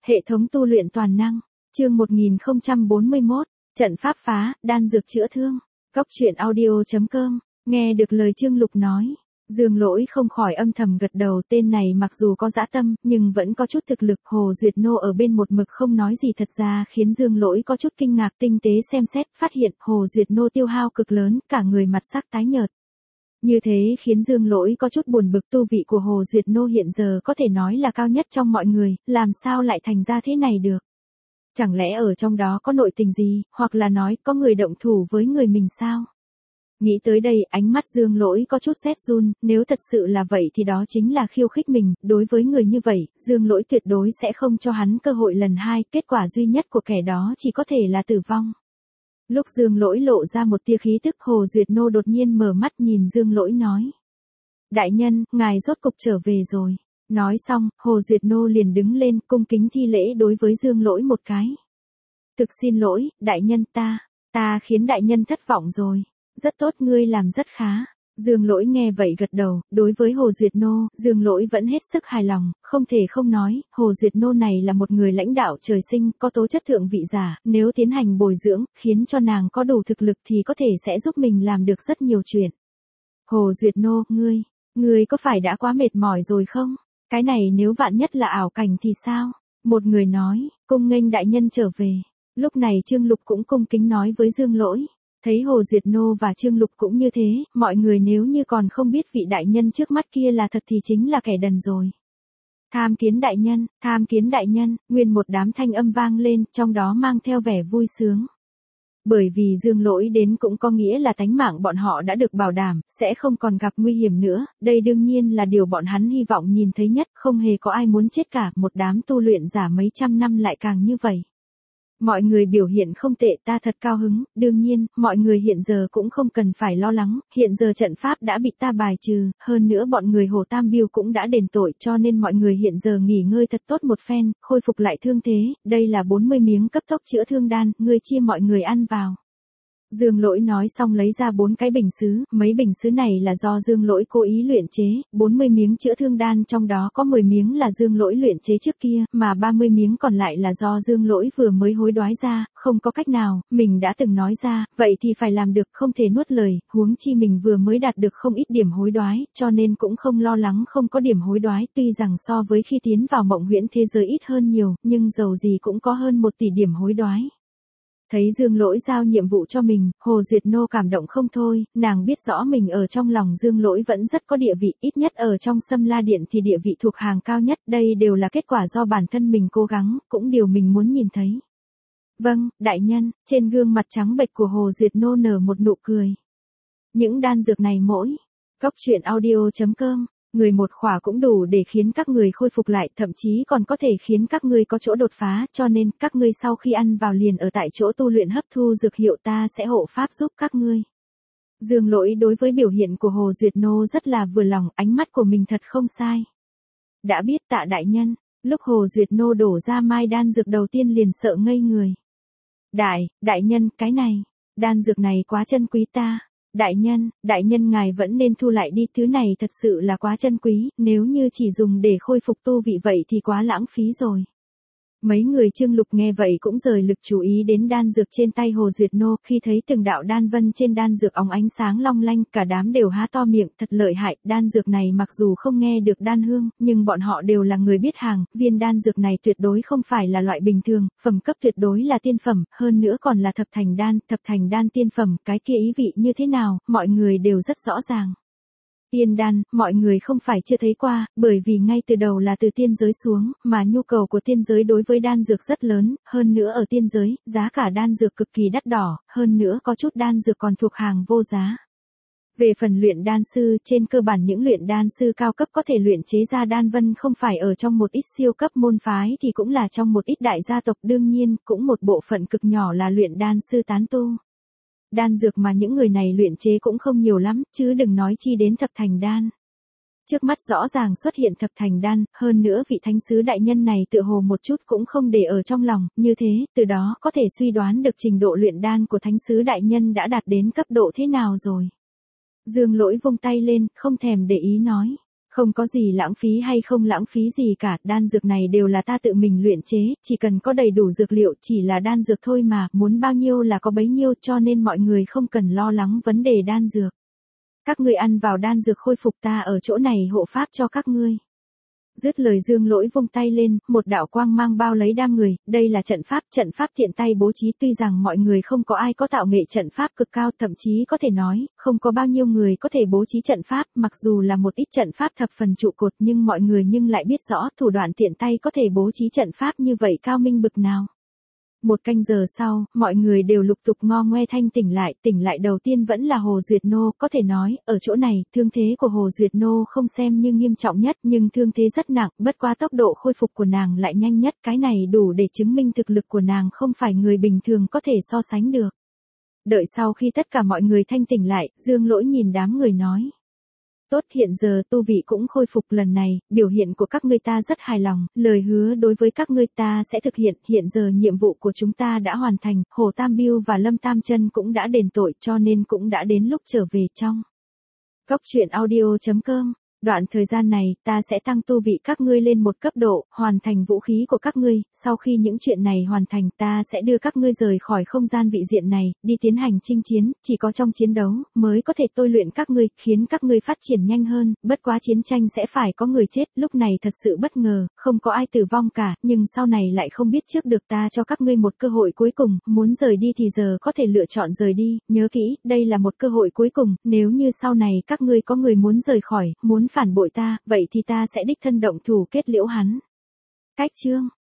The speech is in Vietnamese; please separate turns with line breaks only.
Hệ thống tu luyện toàn năng, chương 1041, trận pháp phá, đan dược chữa thương. Góc truyện audio.com, nghe được lời Trương Lục nói. Dương Lỗi không khỏi âm thầm gật đầu, tên này mặc dù có dã tâm, nhưng vẫn có chút thực lực. Hồ Duyệt Nô ở bên một mực không nói gì thật ra khiến Dương Lỗi có chút kinh ngạc, tinh tế xem xét, phát hiện Hồ Duyệt Nô tiêu hao cực lớn, cả người mặt sắc tái nhợt. Như thế khiến Dương Lỗi có chút buồn bực, tu vị của Hồ Duyệt Nô hiện giờ có thể nói là cao nhất trong mọi người, làm sao lại thành ra thế này được? Chẳng lẽ ở trong đó có nội tình gì, hoặc là nói có người động thủ với người mình sao? Nghĩ tới đây, ánh mắt Dương Lỗi có chút rét run, nếu thật sự là vậy thì đó chính là khiêu khích mình, đối với người như vậy, Dương Lỗi tuyệt đối sẽ không cho hắn cơ hội lần hai, kết quả duy nhất của kẻ đó chỉ có thể là tử vong. Lúc Dương Lỗi lộ ra một tia khí tức, Hồ Duyệt Nô đột nhiên mở mắt nhìn Dương Lỗi nói. Đại nhân, ngài rốt cục trở về rồi. Nói xong, Hồ Duyệt Nô liền đứng lên, cung kính thi lễ đối với Dương Lỗi một cái. Thực xin lỗi, đại nhân, ta khiến đại nhân thất vọng rồi. Rất tốt, ngươi làm rất khá. Dương Lỗi nghe vậy gật đầu, đối với Hồ Duyệt Nô, Dương Lỗi vẫn hết sức hài lòng, không thể không nói, Hồ Duyệt Nô này là một người lãnh đạo trời sinh, có tố chất thượng vị giả, nếu tiến hành bồi dưỡng, khiến cho nàng có đủ thực lực thì có thể sẽ giúp mình làm được rất nhiều chuyện. Hồ Duyệt Nô, ngươi có phải đã quá mệt mỏi rồi không? Cái này nếu vạn nhất là ảo cảnh thì sao? Một người nói, cung nghênh đại nhân trở về. Lúc này Trương Lục cũng cung kính nói với Dương Lỗi. Thấy Hồ Duyệt Nô và Trương Lục cũng như thế, mọi người nếu như còn không biết vị đại nhân trước mắt kia là thật thì chính là kẻ đần rồi. Tham kiến đại nhân, nguyên một đám thanh âm vang lên, trong đó mang theo vẻ vui sướng. Bởi vì Dương Lỗi đến cũng có nghĩa là tánh mạng bọn họ đã được bảo đảm, sẽ không còn gặp nguy hiểm nữa, đây đương nhiên là điều bọn hắn hy vọng nhìn thấy nhất, không hề có ai muốn chết cả, một đám tu luyện giả mấy trăm năm lại càng như vậy. Mọi người biểu hiện không tệ, ta thật cao hứng, đương nhiên, mọi người hiện giờ cũng không cần phải lo lắng, hiện giờ trận pháp đã bị ta bài trừ, hơn nữa bọn người Hồ Tam Biêu cũng đã đền tội cho nên mọi người hiện giờ nghỉ ngơi thật tốt một phen, khôi phục lại thương thế, đây là 40 miếng cấp tốc chữa thương đan, ngươi chia mọi người ăn vào. Dương Lỗi nói xong lấy ra 4 cái bình sứ, mấy bình sứ này là do Dương Lỗi cố ý luyện chế, 40 miếng chữa thương đan trong đó có 10 miếng là Dương Lỗi luyện chế trước kia, mà 30 miếng còn lại là do Dương Lỗi vừa mới hối đoái ra, không có cách nào, mình đã từng nói ra, vậy thì phải làm được, không thể nuốt lời, huống chi mình vừa mới đạt được không ít điểm hối đoái, cho nên cũng không lo lắng không có điểm hối đoái, tuy rằng so với khi tiến vào mộng huyễn thế giới ít hơn nhiều, nhưng dầu gì cũng có hơn 1 tỷ điểm hối đoái. Thấy Dương Lỗi giao nhiệm vụ cho mình, Hồ Duyệt Nô cảm động không thôi, nàng biết rõ mình ở trong lòng Dương Lỗi vẫn rất có địa vị, ít nhất ở trong Sâm La Điện thì địa vị thuộc hàng cao nhất, đây đều là kết quả do bản thân mình cố gắng, cũng điều mình muốn nhìn thấy. Vâng, đại nhân, trên gương mặt trắng bệch của Hồ Duyệt Nô nở một nụ cười. Những đan dược này mỗi, góc truyện audio.com. Người một khỏa cũng đủ để khiến các người khôi phục lại, thậm chí còn có thể khiến các ngươi có chỗ đột phá, cho nên các ngươi sau khi ăn vào liền ở tại chỗ tu luyện hấp thu dược hiệu, ta sẽ hộ pháp giúp các ngươi. Dương Lỗi đối với biểu hiện của Hồ Duyệt Nô rất là vừa lòng, ánh mắt của mình thật không sai. Đã biết tạ đại nhân, lúc Hồ Duyệt Nô đổ ra mai đan dược đầu tiên liền sợ ngây người. Đại nhân, cái này, đan dược này quá chân quý ta. Đại nhân ngài vẫn nên thu lại đi, thứ này thật sự là quá chân quý, nếu như chỉ dùng để khôi phục tu vị vậy thì quá lãng phí rồi. Mấy người Trương Lục nghe vậy cũng rời lực chú ý đến đan dược trên tay Hồ Duyệt Nô, khi thấy từng đạo đan vân trên đan dược óng ánh sáng long lanh, cả đám đều há to miệng, thật lợi hại, đan dược này mặc dù không nghe được đan hương, nhưng bọn họ đều là người biết hàng, viên đan dược này tuyệt đối không phải là loại bình thường, phẩm cấp tuyệt đối là tiên phẩm, hơn nữa còn là thập thành đan tiên phẩm, cái kia ý vị như thế nào, mọi người đều rất rõ ràng. Tiên đan, mọi người không phải chưa thấy qua, bởi vì ngay từ đầu là từ tiên giới xuống, mà nhu cầu của tiên giới đối với đan dược rất lớn, hơn nữa ở tiên giới, giá cả đan dược cực kỳ đắt đỏ, hơn nữa có chút đan dược còn thuộc hàng vô giá. Về phần luyện đan sư, trên cơ bản những luyện đan sư cao cấp có thể luyện chế ra đan vân không phải ở trong một ít siêu cấp môn phái thì cũng là trong một ít đại gia tộc, đương nhiên, cũng một bộ phận cực nhỏ là luyện đan sư tán tu. Đan dược mà những người này luyện chế cũng không nhiều lắm, chứ đừng nói chi đến thập thành đan. Trước mắt rõ ràng xuất hiện thập thành đan, hơn nữa vị thánh sứ đại nhân này tựa hồ một chút cũng không để ở trong lòng, như thế, từ đó có thể suy đoán được trình độ luyện đan của thánh sứ đại nhân đã đạt đến cấp độ thế nào rồi. Dương Lỗi vung tay lên, không thèm để ý nói. Không có gì lãng phí hay không lãng phí gì cả, đan dược này đều là ta tự mình luyện chế, chỉ cần có đầy đủ dược liệu chỉ là đan dược thôi mà, muốn bao nhiêu là có bấy nhiêu cho nên mọi người không cần lo lắng vấn đề đan dược. Các ngươi ăn vào đan dược khôi phục ta ở chỗ này hộ pháp cho các ngươi. Dứt lời Dương Lỗi vung tay lên, một đạo quang mang bao lấy đám người, đây là trận pháp tiện tay bố trí tuy rằng mọi người không có ai có tạo nghệ trận pháp cực cao thậm chí có thể nói, không có bao nhiêu người có thể bố trí trận pháp, mặc dù là một ít trận pháp thập phần trụ cột nhưng mọi người lại biết rõ thủ đoạn tiện tay có thể bố trí trận pháp như vậy cao minh bực nào. Một canh giờ sau, mọi người đều lục tục ngo ngoe thanh tỉnh lại đầu tiên vẫn là Hồ Duyệt Nô, có thể nói, ở chỗ này, thương thế của Hồ Duyệt Nô không xem như nghiêm trọng nhất nhưng thương thế rất nặng, bất quá tốc độ khôi phục của nàng lại nhanh nhất, cái này đủ để chứng minh thực lực của nàng không phải người bình thường có thể so sánh được. Đợi sau khi tất cả mọi người thanh tỉnh lại, Dương Lỗi nhìn đám người nói. Tốt, hiện giờ tu vị cũng khôi phục lần này, biểu hiện của các ngươi ta rất hài lòng, lời hứa đối với các ngươi ta sẽ thực hiện giờ nhiệm vụ của chúng ta đã hoàn thành, Hồ Tam Biêu và Lâm Tam Chân cũng đã đền tội cho nên cũng đã đến lúc trở về trong. Góc truyện audio.com. Đoạn thời gian này, ta sẽ tăng tu vị các ngươi lên một cấp độ, hoàn thành vũ khí của các ngươi, sau khi những chuyện này hoàn thành ta sẽ đưa các ngươi rời khỏi không gian vị diện này, đi tiến hành chinh chiến, chỉ có trong chiến đấu, mới có thể tôi luyện các ngươi, khiến các ngươi phát triển nhanh hơn, bất quá chiến tranh sẽ phải có người chết, lúc này thật sự bất ngờ, không có ai tử vong cả, nhưng sau này lại không biết trước được ta cho các ngươi một cơ hội cuối cùng, muốn rời đi thì giờ có thể lựa chọn rời đi, nhớ kỹ, đây là một cơ hội cuối cùng, nếu như sau này các ngươi có người muốn rời khỏi, muốn phản bội ta, vậy thì ta sẽ đích thân động thủ kết liễu hắn. Cách chương